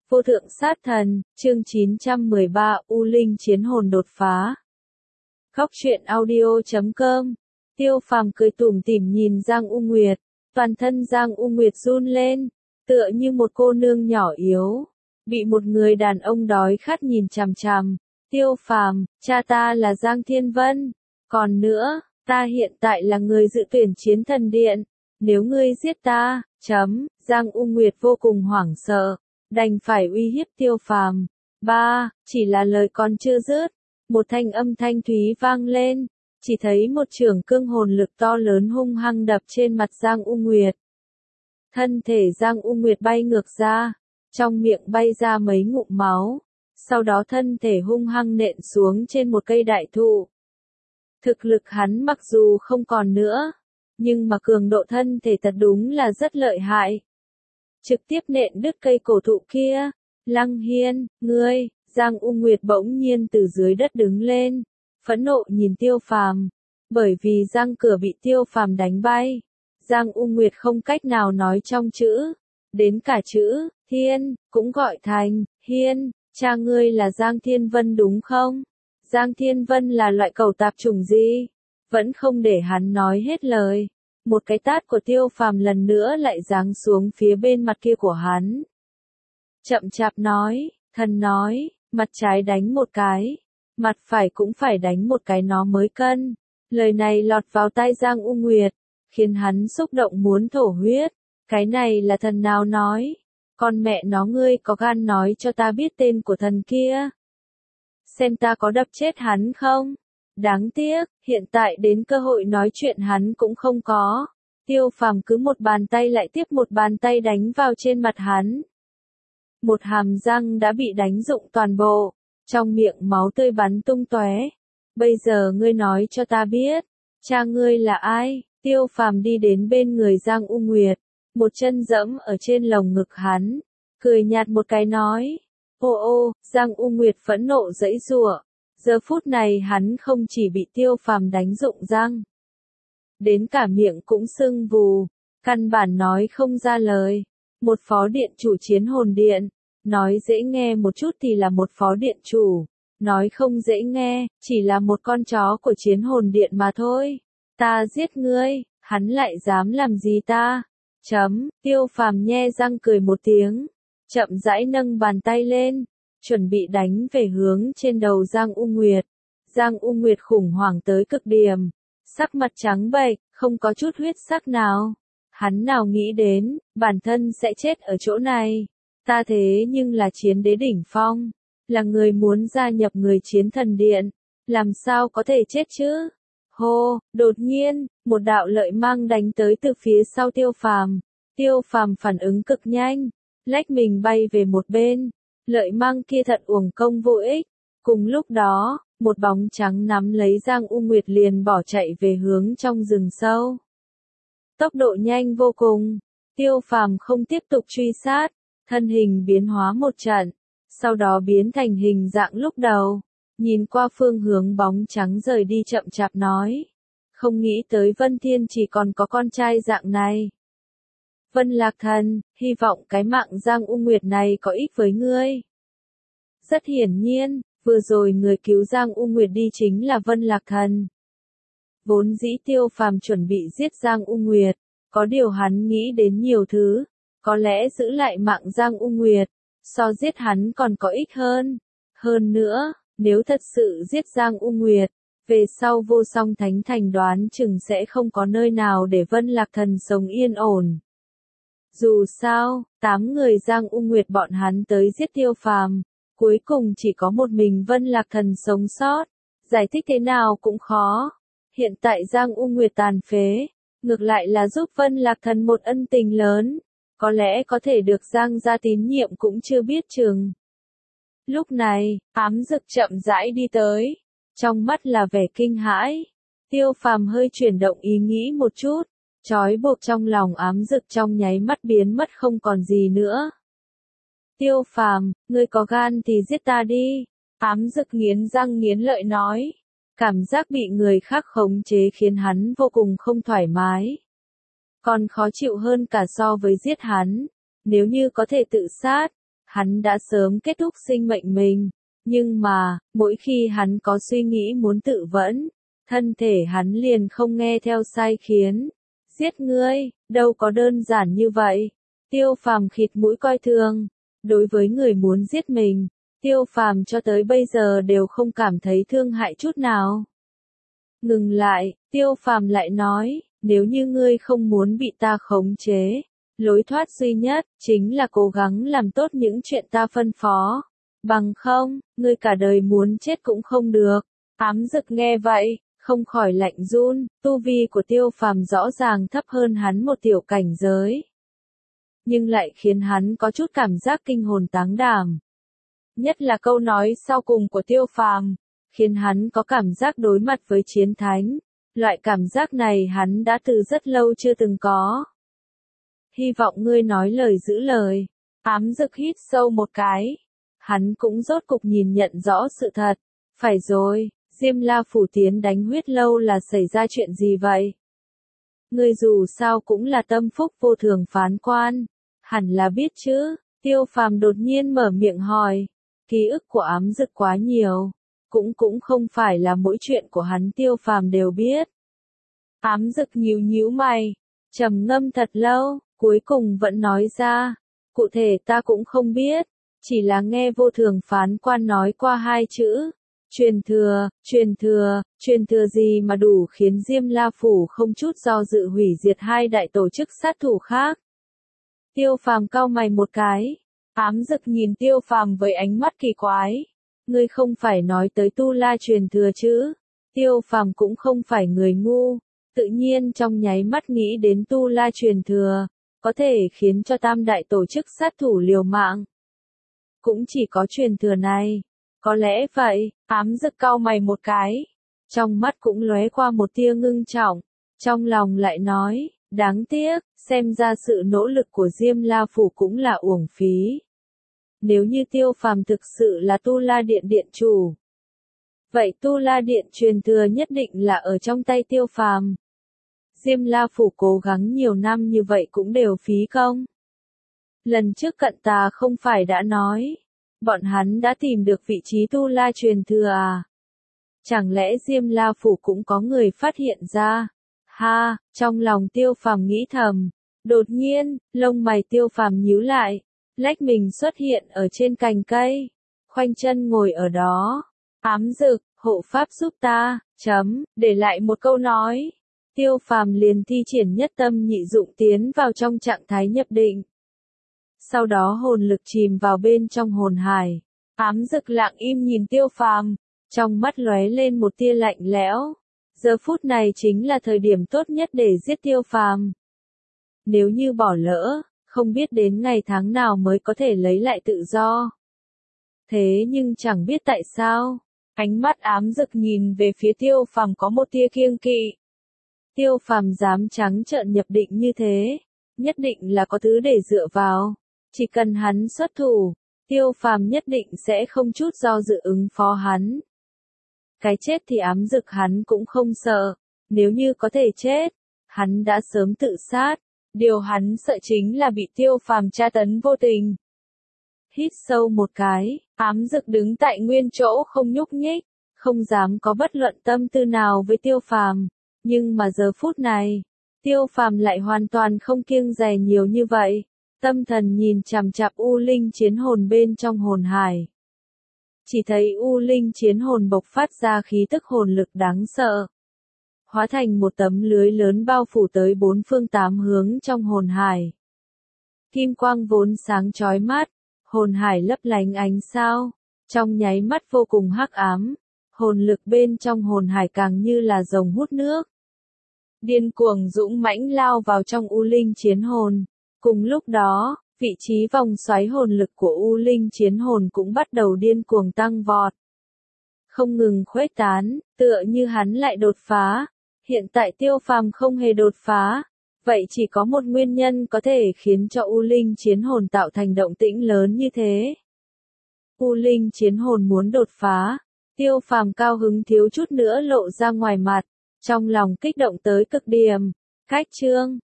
Vô thượng sát thần, chương 913, U Linh chiến hồn đột phá. Góc truyện audio.com. Tiêu Phàm cười tủm tỉm nhìn Giang U Nguyệt, toàn thân Giang U Nguyệt run lên, tựa như một cô nương nhỏ yếu, bị một người đàn ông đói khát nhìn chằm chằm. Tiêu Phàm, cha ta là Giang Thiên Vân, còn nữa, ta hiện tại là người dự tuyển chiến thần điện, nếu ngươi giết ta, Giang U Nguyệt vô cùng hoảng sợ, đành phải uy hiếp Tiêu Phàm. Chỉ là lời còn chưa dứt, một thanh âm thanh thúy vang lên, chỉ thấy một chưởng cương hồn lực to lớn hung hăng đập trên mặt Giang U Nguyệt. Thân thể Giang U Nguyệt bay ngược ra, trong miệng bay ra mấy ngụm máu, sau đó thân thể hung hăng nện xuống trên một cây đại thụ. Thực lực hắn mặc dù không còn nữa, nhưng mà cường độ thân thể thật đúng là rất lợi hại. Trực tiếp nện đứt cây cổ thụ kia. Lăng Hiên, ngươi, Giang U Nguyệt bỗng nhiên từ dưới đất đứng lên, phẫn nộ nhìn Tiêu Phàm, bởi vì răng cửa bị Tiêu Phàm đánh bay. Giang U Nguyệt không cách nào nói trong chữ, đến cả chữ, Thiên, cũng gọi thành, Hiên, cha ngươi là Giang Thiên Vân đúng không? Giang Thiên Vân là loại cẩu tạp chủng gì? Vẫn không để hắn nói hết lời. Một cái tát của Tiêu Phàm lần nữa lại giáng xuống phía bên mặt kia của hắn. Chậm chạp nói, thần nói, mặt trái đánh một cái, mặt phải cũng phải đánh một cái nó mới cân. Lời này lọt vào tai Giang U Nguyệt, khiến hắn xúc động muốn thổ huyết. Cái này là thần nào nói? Con mẹ nó ngươi có gan nói cho ta biết tên của thần kia? Xem ta có đập chết hắn không? Đáng tiếc, hiện tại đến cơ hội nói chuyện hắn cũng không có. Tiêu Phàm cứ một bàn tay lại tiếp một bàn tay đánh vào trên mặt hắn. Một hàm răng đã bị đánh rụng toàn bộ, trong miệng máu tươi bắn tung tóe. Bây giờ ngươi nói cho ta biết, cha ngươi là ai? Tiêu Phàm đi đến bên người Giang U Nguyệt, một chân dẫm ở trên lồng ngực hắn, cười nhạt một cái nói. Ô, Giang U Nguyệt phẫn nộ giãy giụa. Giờ phút này hắn không chỉ bị Tiêu Phàm đánh rụng răng, đến cả miệng cũng sưng vù, căn bản nói không ra lời. Một phó điện chủ chiến hồn điện, nói dễ nghe một chút thì là một phó điện chủ, nói không dễ nghe, chỉ là một con chó của chiến hồn điện mà thôi. Ta giết ngươi, hắn lại dám làm gì ta? Tiêu Phàm nhe răng cười một tiếng, chậm rãi nâng bàn tay lên, chuẩn bị đánh về hướng trên đầu Giang U Nguyệt. Giang U Nguyệt khủng hoảng tới cực điểm, sắc mặt trắng bệch, không có chút huyết sắc nào. Hắn nào nghĩ đến, bản thân sẽ chết ở chỗ này. Ta thế nhưng là chiến đế đỉnh phong, là người muốn gia nhập người chiến thần điện, làm sao có thể chết chứ? Hô, đột nhiên, một đạo lợi mang đánh tới từ phía sau Tiêu Phàm. Tiêu Phàm phản ứng cực nhanh, lách mình bay về một bên. Lợi mang kia thật uổng công vô ích. Cùng lúc đó, một bóng trắng nắm lấy Giang U Nguyệt liền bỏ chạy về hướng trong rừng sâu. Tốc độ nhanh vô cùng, Tiêu Phàm không tiếp tục truy sát, thân hình biến hóa một trận, sau đó biến thành hình dạng lúc đầu, nhìn qua phương hướng bóng trắng rời đi chậm chạp nói. Không nghĩ tới Vân Thiên chỉ còn có con trai dạng này. Vân Lạc Thần, hy vọng cái mạng Giang U Nguyệt này có ích với ngươi. Rất hiển nhiên, vừa rồi người cứu Giang U Nguyệt đi chính là Vân Lạc Thần. Vốn dĩ Tiêu Phàm chuẩn bị giết Giang U Nguyệt, có điều hắn nghĩ đến nhiều thứ, có lẽ giữ lại mạng Giang U Nguyệt, so giết hắn còn có ích hơn. Hơn nữa, nếu thật sự giết Giang U Nguyệt, về sau Vô Song Thánh Thành đoán chừng sẽ không có nơi nào để Vân Lạc Thần sống yên ổn. Dù sao, 8 người Giang U Nguyệt bọn hắn tới giết Tiêu Phàm, cuối cùng chỉ có một mình Vân Lạc Thần sống sót, giải thích thế nào cũng khó. Hiện tại Giang U Nguyệt tàn phế, ngược lại là giúp Vân Lạc Thần một ân tình lớn, có lẽ có thể được Giang gia tín nhiệm cũng chưa biết chừng. Lúc này, Ám Dực chậm rãi đi tới, trong mắt là vẻ kinh hãi. Tiêu Phàm hơi chuyển động ý nghĩ một chút, trói buộc trong lòng Ám Dực trong nháy mắt biến mất không còn gì nữa. Tiêu Phàm, ngươi có gan thì giết ta đi. Ám Dực nghiến răng nghiến lợi nói. Cảm giác bị người khác khống chế khiến hắn vô cùng không thoải mái. Còn khó chịu hơn cả so với giết hắn. Nếu như có thể tự sát, hắn đã sớm kết thúc sinh mệnh mình, nhưng mà, mỗi khi hắn có suy nghĩ muốn tự vẫn, thân thể hắn liền không nghe theo sai khiến. Giết ngươi, đâu có đơn giản như vậy. Tiêu Phàm khịt mũi coi thường. Đối với người muốn giết mình, Tiêu Phàm cho tới bây giờ đều không cảm thấy thương hại chút nào. Ngừng lại, Tiêu Phàm lại nói, nếu như ngươi không muốn bị ta khống chế, lối thoát duy nhất chính là cố gắng làm tốt những chuyện ta phân phó. Bằng không, ngươi cả đời muốn chết cũng không được. Ám Dực nghe vậy, không khỏi lạnh run, tu vi của Tiêu Phàm rõ ràng thấp hơn hắn một tiểu cảnh giới. Nhưng lại khiến hắn có chút cảm giác kinh hồn táng đảm. Nhất là câu nói sau cùng của Tiêu Phàm, khiến hắn có cảm giác đối mặt với chiến thánh. Loại cảm giác này hắn đã từ rất lâu chưa từng có. Hy vọng ngươi nói lời giữ lời. Ám Dực hít sâu một cái. Hắn cũng rốt cục nhìn nhận rõ sự thật. Phải rồi, Diêm La Phủ tiến đánh Huyết Lâu là xảy ra chuyện gì vậy? Ngươi dù sao cũng là tâm phúc vô thường phán quan. Hẳn là biết chứ. Tiêu Phàm đột nhiên mở miệng hỏi. Ký ức của Ám Dực quá nhiều. Cũng không phải là mỗi chuyện của hắn Tiêu Phàm đều biết. Ám Dực nhíu nhíu mày. Trầm ngâm thật lâu, cuối cùng vẫn nói ra. Cụ thể ta cũng không biết. Chỉ là nghe vô thường phán quan nói qua hai chữ. Truyền thừa gì mà đủ khiến Diêm La Phủ không chút do dự hủy diệt hai đại tổ chức sát thủ khác. Tiêu Phàm cau mày một cái. Ám Dực nhìn Tiêu Phàm với ánh mắt kỳ quái. Ngươi không phải nói tới Tu La truyền thừa chứ? Tiêu Phàm cũng không phải người ngu, tự nhiên trong nháy mắt nghĩ đến Tu La truyền thừa, có thể khiến cho tam đại tổ chức sát thủ liều mạng. Cũng chỉ có truyền thừa này. Có lẽ vậy, Ám Dực cau mày một cái. Trong mắt cũng lóe qua một tia ngưng trọng. Trong lòng lại nói, đáng tiếc, xem ra sự nỗ lực của Diêm La Phủ cũng là uổng phí. Nếu như Tiêu Phàm thực sự là Tu La Điện điện chủ, vậy Tu La Điện truyền thừa nhất định là ở trong tay Tiêu Phàm. Diêm La Phủ cố gắng nhiều năm như vậy cũng đều phí công. Lần trước cận tà không phải đã nói, bọn hắn đã tìm được vị trí Tu La truyền thừa à? Chẳng lẽ Diêm La Phủ cũng có người phát hiện ra? Ha, trong lòng Tiêu Phàm nghĩ thầm. Đột nhiên, lông mày Tiêu Phàm nhíu lại, lách mình xuất hiện ở trên cành cây, khoanh chân ngồi ở đó. Ám Dực, hộ pháp giúp ta, để lại một câu nói. Tiêu Phàm liền thi triển nhất tâm nhị dụng tiến vào trong trạng thái nhập định. Sau đó hồn lực chìm vào bên trong hồn hải. Ám Dực lặng im nhìn Tiêu Phàm, trong mắt lóe lên một tia lạnh lẽo. Giờ phút này chính là thời điểm tốt nhất để giết Tiêu Phàm. Nếu như bỏ lỡ, không biết đến ngày tháng nào mới có thể lấy lại tự do. Thế nhưng chẳng biết tại sao, ánh mắt Ám Dực nhìn về phía Tiêu Phàm có một tia kiêng kỵ. Tiêu Phàm dám trắng trợn nhập định như thế, nhất định là có thứ để dựa vào. Chỉ cần hắn xuất thủ, Tiêu Phàm nhất định sẽ không chút do dự ứng phó hắn. Cái chết thì Ám Dực hắn cũng không sợ, nếu như có thể chết, hắn đã sớm tự sát. Điều hắn sợ chính là bị Tiêu Phàm tra tấn vô tình. Hít sâu một cái, Ám Dực đứng tại nguyên chỗ không nhúc nhích, không dám có bất luận tâm tư nào với Tiêu Phàm. Nhưng mà giờ phút này, Tiêu Phàm lại hoàn toàn không kiêng dè nhiều như vậy. Tâm thần nhìn chằm chằm U Linh chiến hồn bên trong hồn hải. Chỉ thấy U Linh chiến hồn bộc phát ra khí tức hồn lực đáng sợ. Hóa thành một tấm lưới lớn bao phủ tới bốn phương tám hướng trong hồn hải. Kim quang vốn sáng chói mắt, hồn hải lấp lánh ánh sao, trong nháy mắt vô cùng hắc ám, hồn lực bên trong hồn hải càng như là rồng hút nước. Điên cuồng dũng mãnh lao vào trong U Linh chiến hồn. Cùng lúc đó, vị trí vòng xoáy hồn lực của U Linh chiến hồn cũng bắt đầu điên cuồng tăng vọt. Không ngừng khuếch tán, tựa như hắn lại đột phá. Hiện tại Tiêu Phàm không hề đột phá, vậy chỉ có một nguyên nhân có thể khiến cho U Linh chiến hồn tạo thành động tĩnh lớn như thế. U Linh chiến hồn muốn đột phá, Tiêu Phàm cao hứng thiếu chút nữa lộ ra ngoài mặt, trong lòng kích động tới cực điểm. Cách chương